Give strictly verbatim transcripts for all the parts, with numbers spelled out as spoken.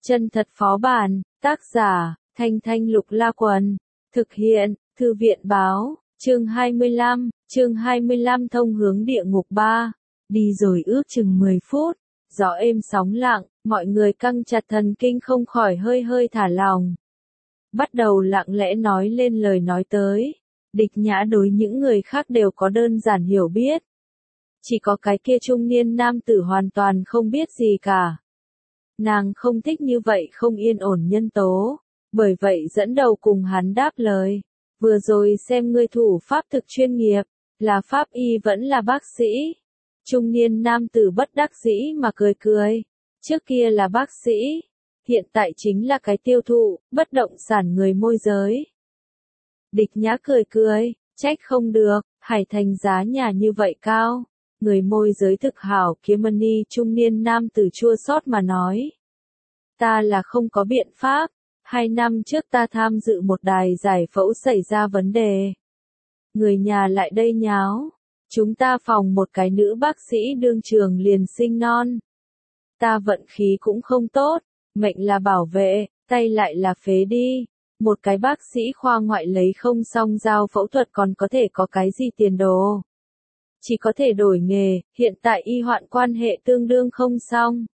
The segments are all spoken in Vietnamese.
Chân thật phó bản, tác giả, Thanh Thanh Lục La Quần, thực hiện, Thư viện báo, chương hai mươi lăm, chương hai mươi lăm thông hướng địa ngục ba, đi rồi ước chừng mười phút, gió êm sóng lặng, mọi người căng chặt thần kinh không khỏi hơi hơi thả lòng. Bắt đầu lặng lẽ nói lên lời nói tới, Địch Nhã đối những người khác đều có đơn giản hiểu biết. Chỉ có cái kia trung niên nam tử hoàn toàn không biết gì cả. Nàng không thích như vậy không yên ổn nhân tố, bởi vậy dẫn đầu cùng hắn đáp lời. Vừa rồi xem ngươi thủ pháp thực chuyên nghiệp, là pháp y vẫn là bác sĩ. Trung niên nam tử bất đắc dĩ mà cười cười, trước kia là bác sĩ, hiện tại chính là cái tiêu thụ, bất động sản người môi giới. Địch Nhã cười cười, trách không được, Hải Thành giá nhà như vậy cao. Người môi giới thực hảo kiếm money trung niên nam tử chua xót mà nói. Ta là không có biện pháp, hai năm trước ta tham dự một đài giải phẫu xảy ra vấn đề. Người nhà lại đây nháo, chúng ta phòng một cái nữ bác sĩ đương trường liền sinh non. Ta vận khí cũng không tốt, mệnh là bảo vệ, tay lại là phế đi. Một cái bác sĩ khoa ngoại lấy không xong giao phẫu thuật còn có thể có cái gì tiền đồ. Chỉ có thể đổi nghề, hiện tại y hoạn quan hệ tương đương không xong.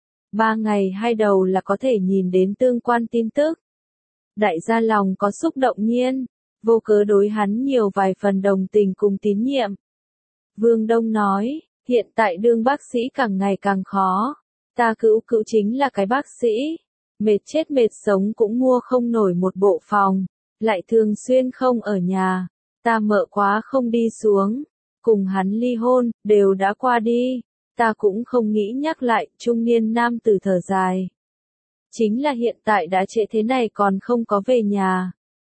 Ba ngày hai đầu là có thể nhìn đến tương quan tin tức. Đại gia lòng có xúc động nhiên, vô cớ đối hắn nhiều vài phần đồng tình cùng tín nhiệm. Vương Đông nói, hiện tại đương bác sĩ càng ngày càng khó. Ta cữu cữu chính là cái bác sĩ. Mệt chết mệt sống cũng mua không nổi một bộ phòng, lại thường xuyên không ở nhà. Ta mợ quá không đi xuống. Cùng hắn ly hôn, đều đã qua đi, ta cũng không nghĩ nhắc lại, trung niên nam tử thở dài. Chính là hiện tại đã trễ thế này còn không có về nhà.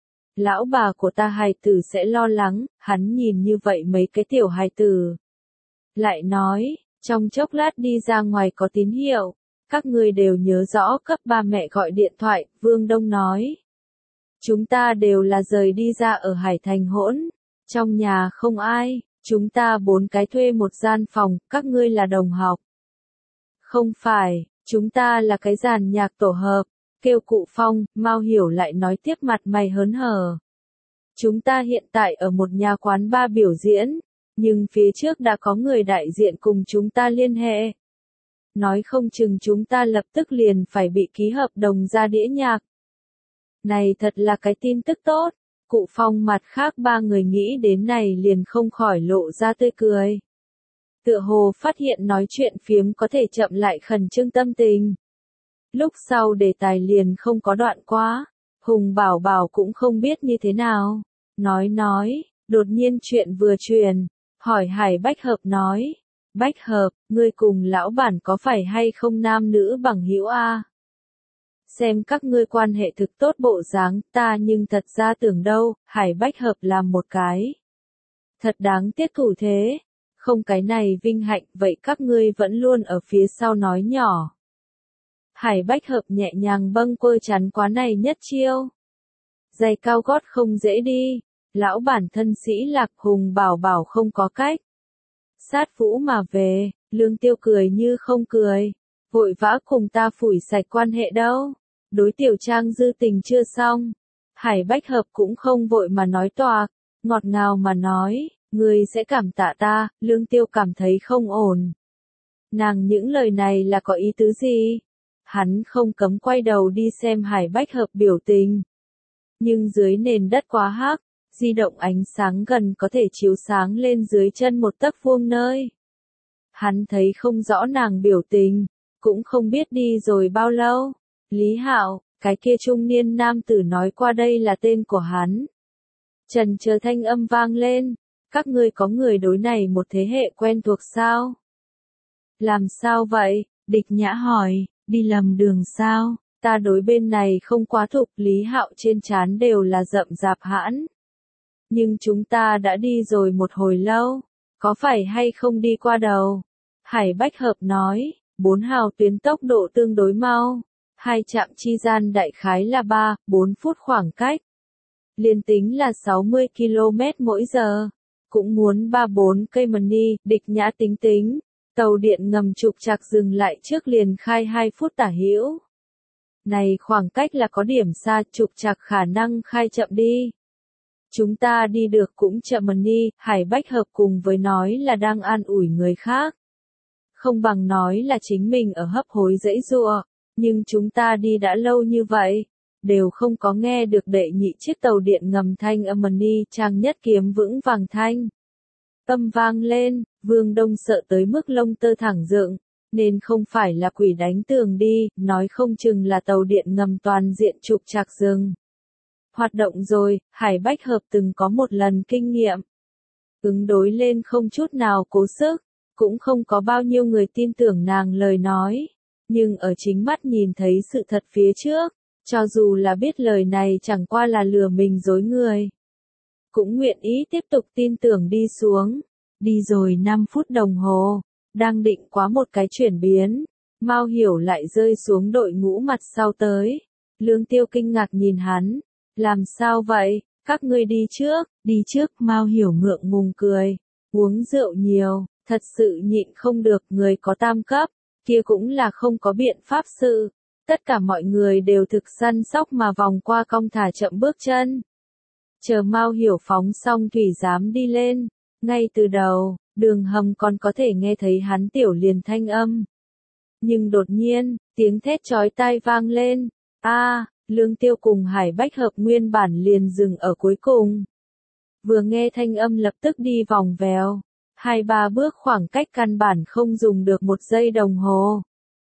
Lão bà của ta hài tử sẽ lo lắng, hắn nhìn như vậy mấy cái tiểu hài tử. Lại nói, trong chốc lát đi ra ngoài có tín hiệu, các ngươi đều nhớ rõ cấp ba mẹ gọi điện thoại, Vương Đông nói. Chúng ta đều là rời đi ra ở Hải Thành hỗn, trong nhà không ai. Chúng ta bốn cái thuê một gian phòng, các ngươi là đồng học. Không phải, chúng ta là cái dàn nhạc tổ hợp, kêu Cụ Phong, Mao Hiểu lại nói tiếp mặt mày hớn hở. Chúng ta hiện tại ở một nhà quán bar biểu diễn, nhưng phía trước đã có người đại diện cùng chúng ta liên hệ. Nói không chừng chúng ta lập tức liền phải bị ký hợp đồng ra đĩa nhạc. Này thật là cái tin tức tốt. Cụ Phong mặt khác ba người nghĩ đến này liền không khỏi lộ ra tươi cười. Tựa hồ phát hiện nói chuyện phiếm có thể chậm lại khẩn trương tâm tình. Lúc sau đề tài liền không có đoạn quá, Hùng Bảo Bảo cũng không biết như thế nào. Nói nói, đột nhiên chuyện vừa truyền, hỏi Hải Bách Hợp nói. Bách Hợp, ngươi cùng lão bản có phải hay không nam nữ bằng hữu a? Xem các ngươi quan hệ thực tốt bộ dáng, ta nhưng thật ra tưởng đâu, Hải Bách Hợp làm một cái. Thật đáng tiếc thủ thế, không cái này vinh hạnh, vậy các ngươi vẫn luôn ở phía sau nói nhỏ. Hải Bách Hợp nhẹ nhàng bâng quơ chắn quá này nhất chiêu. Giày cao gót không dễ đi, lão bản thân sĩ Lạc Hùng Bảo Bảo không có cách. Sát vũ mà về, Lương Tiêu cười như không cười, vội vã cùng ta phủi sạch quan hệ đâu. Đối Tiểu Trang dư tình chưa xong, Hải Bách Hợp cũng không vội mà nói toạc, ngọt ngào mà nói, ngươi sẽ cảm tạ ta, Lương Tiêu cảm thấy không ổn. Nàng những lời này là có ý tứ gì? Hắn không cấm quay đầu đi xem Hải Bách Hợp biểu tình. Nhưng dưới nền đất quá hắc, di động ánh sáng gần có thể chiếu sáng lên dưới chân một tấc vuông nơi. Hắn thấy không rõ nàng biểu tình, cũng không biết đi rồi bao lâu. Lý Hạo, cái kia trung niên nam tử nói qua đây là tên của hắn. Trần chờ thanh âm vang lên, các ngươi có người đối này một thế hệ quen thuộc sao? Làm sao vậy? Địch Nhã hỏi, đi lầm đường sao? Ta đối bên này không quá thục, Lý Hạo trên trán đều là rậm rạp hãn. Nhưng chúng ta đã đi rồi một hồi lâu, có phải hay không đi qua đầu? Hải Bách Hợp nói, bốn hào tuyến tốc độ tương đối mau. Hai trạm chi gian đại khái là ba, bốn phút khoảng cách. Liên tính là sáu mươi ki lô mét mỗi giờ. Cũng muốn ba bốn cây money, Địch Nhã tính tính. Tàu điện ngầm trục trặc dừng lại trước liền khai hai phút tả hữu. Này khoảng cách là có điểm xa, trục trặc khả năng khai chậm đi. Chúng ta đi được cũng chậm mần đi, Hải Bách Hợp cùng với nói là đang an ủi người khác. Không bằng nói là chính mình ở hấp hối dãy giụa, nhưng chúng ta đi đã lâu như vậy, đều không có nghe được đệ nhị chiếc tàu điện ngầm thanh âm mần đi, Trang Nhất Kiếm vững vàng thanh. Âm vang lên, Vương Đông sợ tới mức lông tơ thẳng dựng, nên không phải là quỷ đánh tường đi, nói không chừng là tàu điện ngầm toàn diện trục trặc dừng. Hoạt động rồi, Hải Bách Hợp từng có một lần kinh nghiệm. Ứng đối lên không chút nào cố sức, cũng không có bao nhiêu người tin tưởng nàng lời nói. Nhưng ở chính mắt nhìn thấy sự thật phía trước, cho dù là biết lời này chẳng qua là lừa mình dối người, cũng nguyện ý tiếp tục tin tưởng đi xuống. Đi rồi năm phút đồng hồ, đang định quá một cái chuyển biến, Mao Hiểu lại rơi xuống đội ngũ mặt sau tới. Lương Tiêu kinh ngạc nhìn hắn, làm sao vậy, các ngươi đi trước, đi trước, Mao Hiểu ngượng ngùng cười, uống rượu nhiều, thật sự nhịn không được, người có tam cấp, kia cũng là không có biện pháp sự. Tất cả mọi người đều thực săn sóc mà vòng qua cong thả chậm bước chân. Chờ Mao Hiểu phóng xong thủy giám đi lên, ngay từ đầu, đường hầm còn có thể nghe thấy hắn tiểu liền thanh âm. Nhưng đột nhiên, tiếng thét chói tai vang lên, a, Lương Tiêu cùng Hải Bách Hợp nguyên bản liền dừng ở cuối cùng. Vừa nghe thanh âm lập tức đi vòng vèo, hai ba bước khoảng cách căn bản không dùng được một giây đồng hồ.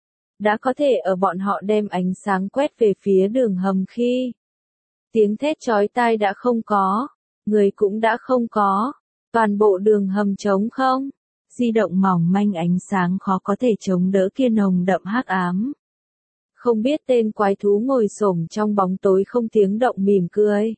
Đã có thể ở bọn họ đem ánh sáng quét về phía đường hầm khi tiếng thét chói tai đã không có, người cũng đã không có, toàn bộ đường hầm trống không, di động mỏng manh ánh sáng khó có thể chống đỡ kia nồng đậm hắc ám. Không biết tên quái thú ngồi xổm trong bóng tối không tiếng động mỉm cười.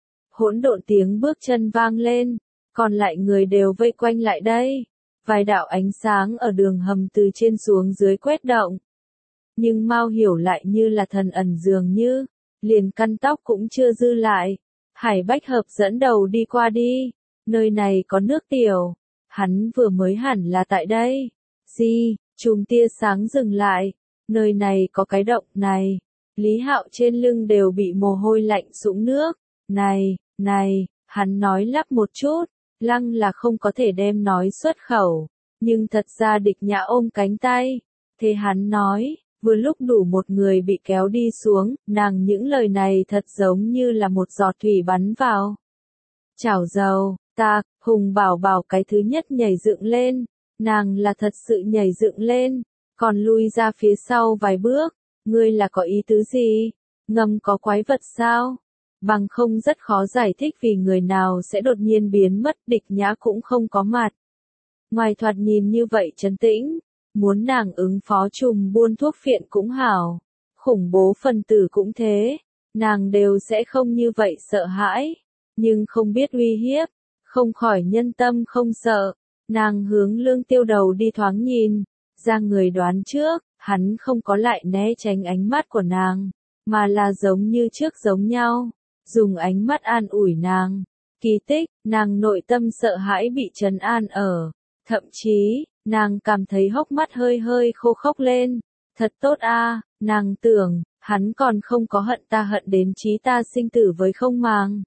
Hỗn độn tiếng bước chân vang lên, còn lại người đều vây quanh lại đây. Vài đạo ánh sáng ở đường hầm từ trên xuống dưới quét động. Nhưng Mao Hiểu lại như là thần ẩn dường như, liền căn tóc cũng chưa dư lại. Hải Bách Hợp dẫn đầu đi qua đi, nơi này có nước tiểu, hắn vừa mới hẳn là tại đây. Gì, chùm tia sáng dừng lại, nơi này có cái động này. Lý Hạo trên lưng đều bị mồ hôi lạnh sũng nước. Này, này, hắn nói lắp một chút, lăng là không có thể đem nói xuất khẩu, nhưng thật ra Địch Nhã ôm cánh tay. Thế hắn nói, vừa lúc đủ một người bị kéo đi xuống, nàng những lời này thật giống như là một giọt thủy bắn vào chảo dầu. Ta, Hùng Bảo Bảo cái thứ nhất nhảy dựng lên, nàng là thật sự nhảy dựng lên, còn lui ra phía sau vài bước. Ngươi là có ý tứ gì? Ngầm có quái vật sao? Bằng không rất khó giải thích vì người nào sẽ đột nhiên biến mất. Địch Nhã cũng không có mặt. Ngoài thoạt nhìn như vậy trấn tĩnh, muốn nàng ứng phó trùm buôn thuốc phiện cũng hảo, khủng bố phần tử cũng thế, nàng đều sẽ không như vậy sợ hãi, nhưng không biết uy hiếp, không khỏi nhân tâm không sợ. Nàng hướng Lương Tiêu đầu đi thoáng nhìn, ra người đoán trước, hắn không có lại né tránh ánh mắt của nàng, mà là giống như trước giống nhau, dùng ánh mắt an ủi nàng. Kỳ tích, nàng nội tâm sợ hãi bị trấn an ở, thậm chí, nàng cảm thấy hốc mắt hơi hơi khô khốc lên. Thật tốt a, nàng tưởng, hắn còn không có hận ta hận đến chí ta sinh tử với không màng.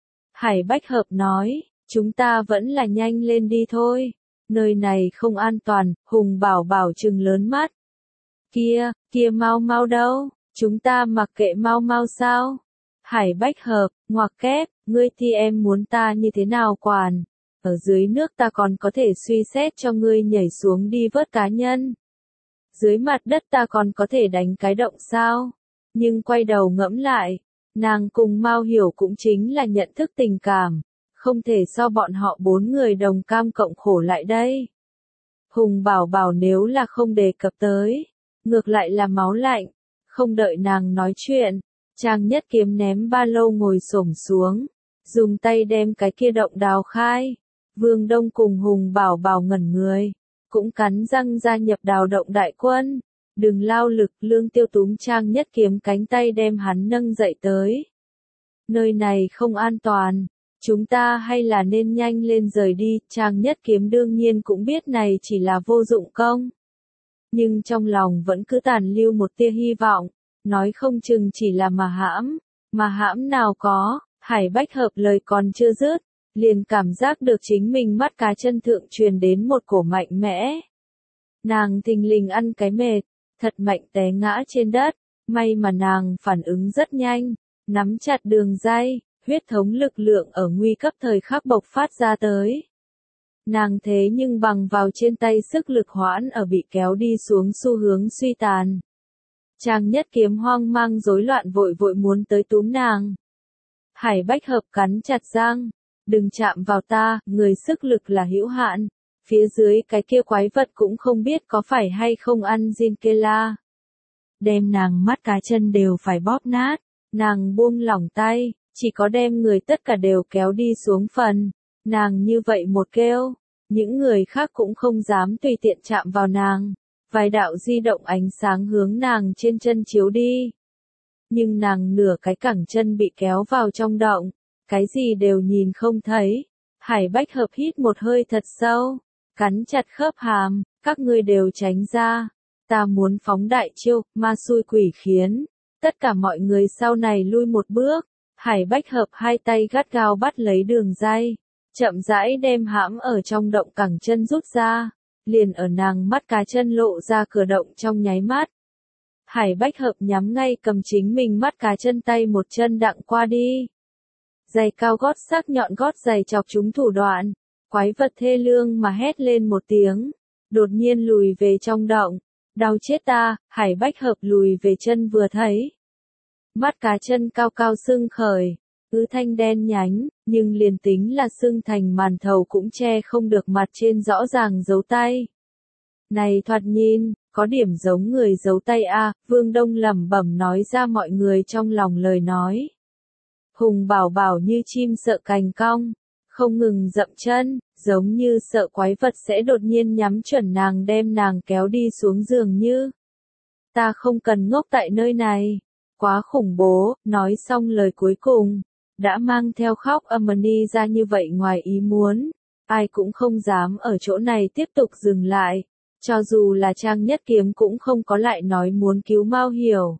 Hải Bách Hợp nói, chúng ta vẫn là nhanh lên đi thôi, nơi này không an toàn. Hùng Bảo Bảo trừng lớn mắt. Kia, kia Mau Mau đâu, chúng ta mặc kệ Mau Mau sao? Hải Bách Hợp, ngoặc kép, ngươi thì em muốn ta như thế nào quản? Ở dưới nước ta còn có thể suy xét cho ngươi nhảy xuống đi vớt cá nhân. Dưới mặt đất ta còn có thể đánh cái động sao? Nhưng quay đầu ngẫm lại, nàng cùng Mao Hiểu cũng chính là nhận thức tình cảm, không thể so bọn họ bốn người đồng cam cộng khổ lại đây. Hùng Bảo Bảo nếu là không đề cập tới, ngược lại là máu lạnh, không đợi nàng nói chuyện, Trang Nhất Kiếm ném ba lô ngồi xổm xuống, dùng tay đem cái kia động đào khai. Vương Đông cùng Hùng Bảo Bảo ngẩn người, cũng cắn răng gia nhập đào động đại quân. Đừng lao lực. Lương Tiêu túm Trang Nhất Kiếm cánh tay đem hắn nâng dậy tới. Nơi này không an toàn, chúng ta hay là nên nhanh lên rời đi. Trang Nhất Kiếm đương nhiên cũng biết này chỉ là vô dụng công, nhưng trong lòng vẫn cứ tàn lưu một tia hy vọng. nói không chừng chỉ là mà hãm, mà hãm nào có, Hải Bách Hợp lời còn chưa dứt, liền cảm giác được chính mình mắt cá chân thượng truyền đến một cổ mạnh mẽ. Nàng thình lình ăn cái mệt, thật mạnh té ngã trên đất, may mà nàng phản ứng rất nhanh, nắm chặt đường ray, huyết thống lực lượng ở nguy cấp thời khắc bộc phát ra tới. Nàng thế nhưng bằng vào trên tay sức lực hoãn ở bị kéo đi xuống xu hướng suy tàn. Trang Nhất Kiếm hoang mang rối loạn vội vội muốn tới túm nàng. Hải Bách Hợp cắn chặt răng, đừng chạm vào ta, người sức lực là hữu hạn, phía dưới cái kia quái vật cũng không biết có phải hay không ăn Jin Kela. Đem nàng mắt cá chân đều phải bóp nát, nàng buông lỏng tay, chỉ có đem người tất cả đều kéo đi xuống phần, nàng như vậy một kêu, những người khác cũng không dám tùy tiện chạm vào nàng, vài đạo di động ánh sáng hướng nàng trên chân chiếu đi. Nhưng nàng nửa cái cẳng chân bị kéo vào trong động, cái gì đều nhìn không thấy. Hải Bách Hợp hít một hơi thật sâu, cắn chặt khớp hàm, các ngươi đều tránh ra. Ta muốn phóng đại chiêu, ma xui quỷ khiến. Tất cả mọi người sau này lui một bước. Hải Bách Hợp hai tay gắt gao bắt lấy đường ray, chậm rãi đem hãm ở trong động cẳng chân rút ra, liền ở nàng mắt cá chân lộ ra cửa động trong nháy mắt. Hải Bách Hợp nhắm ngay cầm chính mình mắt cá chân tay một chân đặng qua đi. Giày cao gót sắc nhọn gót giày chọc trúng thủ đoạn, quái vật thê lương mà hét lên một tiếng, đột nhiên lùi về trong động, đau chết ta, Hải Bách Hợp lùi về chân vừa thấy. Mắt cá chân cao cao sưng khởi, ứ thanh đen nhánh, nhưng liền tính là sưng thành màn thầu cũng che không được mặt trên rõ ràng dấu tay. Này thoạt nhìn, có điểm giống người giấu tay a, Vương Đông lẩm bẩm nói ra mọi người trong lòng lời nói. Hùng bảo bảo như chim sợ cành cong, không ngừng dậm chân, giống như sợ quái vật sẽ đột nhiên nhắm chuẩn nàng đem nàng kéo đi xuống giường như. Ta không cần ngốc tại nơi này, quá khủng bố, nói xong lời cuối cùng, đã mang theo khóc Amani ra như vậy ngoài ý muốn, ai cũng không dám ở chỗ này tiếp tục dừng lại. Cho dù là Trang Nhất Kiếm cũng không có lại nói muốn cứu Mao Hiểu.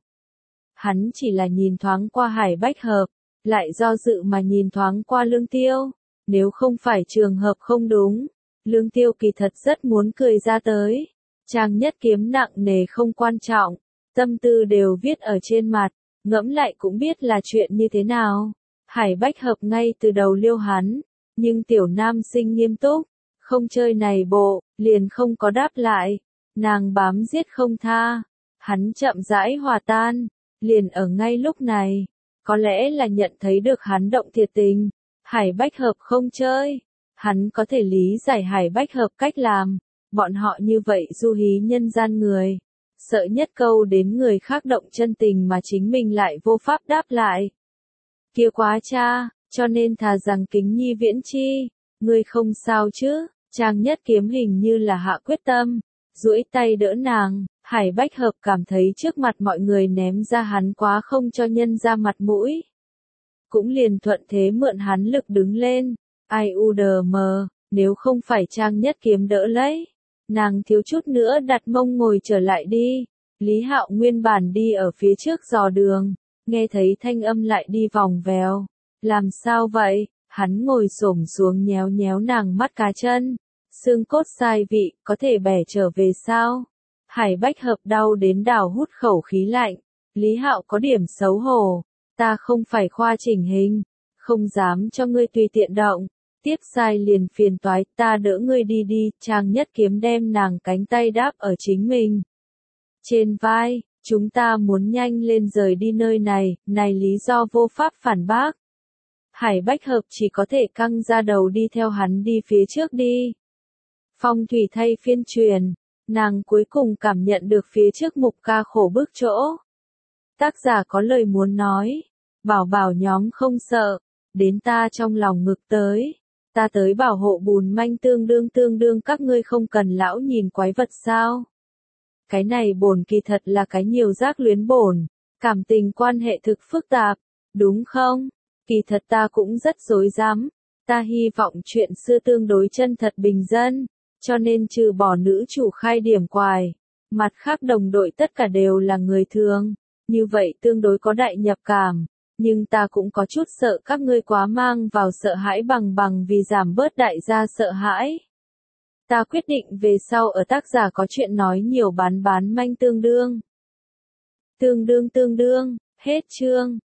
Hắn chỉ là nhìn thoáng qua Hải Bách Hợp, lại do dự mà nhìn thoáng qua Lương Tiêu. Nếu không phải trường hợp không đúng, Lương Tiêu kỳ thật rất muốn cười ra tới. Trang Nhất Kiếm nặng nề không quan trọng, tâm tư đều viết ở trên mặt, ngẫm lại cũng biết là chuyện như thế nào. Hải Bách Hợp ngay từ đầu liêu hắn, nhưng tiểu nam sinh nghiêm túc. Không chơi này bộ, liền không có đáp lại, nàng bám giết không tha, hắn chậm rãi hòa tan, liền ở ngay lúc này, có lẽ là nhận thấy được hắn động thiệt tình, Hải Bách Hợp không chơi, hắn có thể lý giải Hải Bách Hợp cách làm, bọn họ như vậy du hí nhân gian người, sợ nhất câu đến người khác động chân tình mà chính mình lại vô pháp đáp lại. Kia quá cha, cho nên thà rằng Kính Nhi viễn chi, ngươi không sao chứ? Trang Nhất Kiếm hình như là hạ quyết tâm, duỗi tay đỡ nàng, Hải Bách Hợp cảm thấy trước mặt mọi người ném ra hắn quá không cho nhân ra mặt mũi. Cũng liền thuận thế mượn hắn lực đứng lên, ai u đờ mờ, nếu không phải Trang Nhất Kiếm đỡ lấy, nàng thiếu chút nữa đặt mông ngồi trở lại đi. Lý Hạo nguyên bản đi ở phía trước dò đường, nghe thấy thanh âm lại đi vòng vèo, làm sao vậy? Hắn ngồi xổm xuống nhéo nhéo nàng mắt cá chân, xương cốt sai vị, có thể bẻ trở về sao? Hải Bách Hợp đau đến đảo hút khẩu khí lạnh, Lý Hạo có điểm xấu hổ, ta không phải khoa chỉnh hình, không dám cho ngươi tùy tiện động, tiếp sai liền phiền toái, ta đỡ ngươi đi đi, Trang Nhất Kiếm đem nàng cánh tay đáp ở chính mình. Trên vai, chúng ta muốn nhanh lên rời đi nơi này, này lý do vô pháp phản bác. Hải Bách Hợp chỉ có thể căng ra đầu đi theo hắn đi phía trước đi. Phong thủy thay phiên truyền, nàng cuối cùng cảm nhận được phía trước mục ca khổ bức chỗ. Tác giả có lời muốn nói, bảo bảo nhóm không sợ, đến ta trong lòng ngực tới. Ta tới bảo hộ bùn manh tương đương tương đương các ngươi không cần lão nhìn quái vật sao. Cái này bổn kỳ thật là cái nhiều giác luyến bổn, cảm tình quan hệ thực phức tạp, đúng không? Kỳ thật ta cũng rất dối dám, ta hy vọng chuyện xưa tương đối chân thật bình dân, cho nên trừ bỏ nữ chủ khai điểm quài, mặt khác đồng đội tất cả đều là người thường, Như vậy tương đối có đại nhập cảm, nhưng ta cũng có chút sợ các ngươi quá mang vào sợ hãi bằng bằng vì giảm bớt đại gia sợ hãi. Ta quyết định về sau ở tác giả có chuyện nói nhiều bán bán manh tương đương. Tương đương tương đương, hết chương.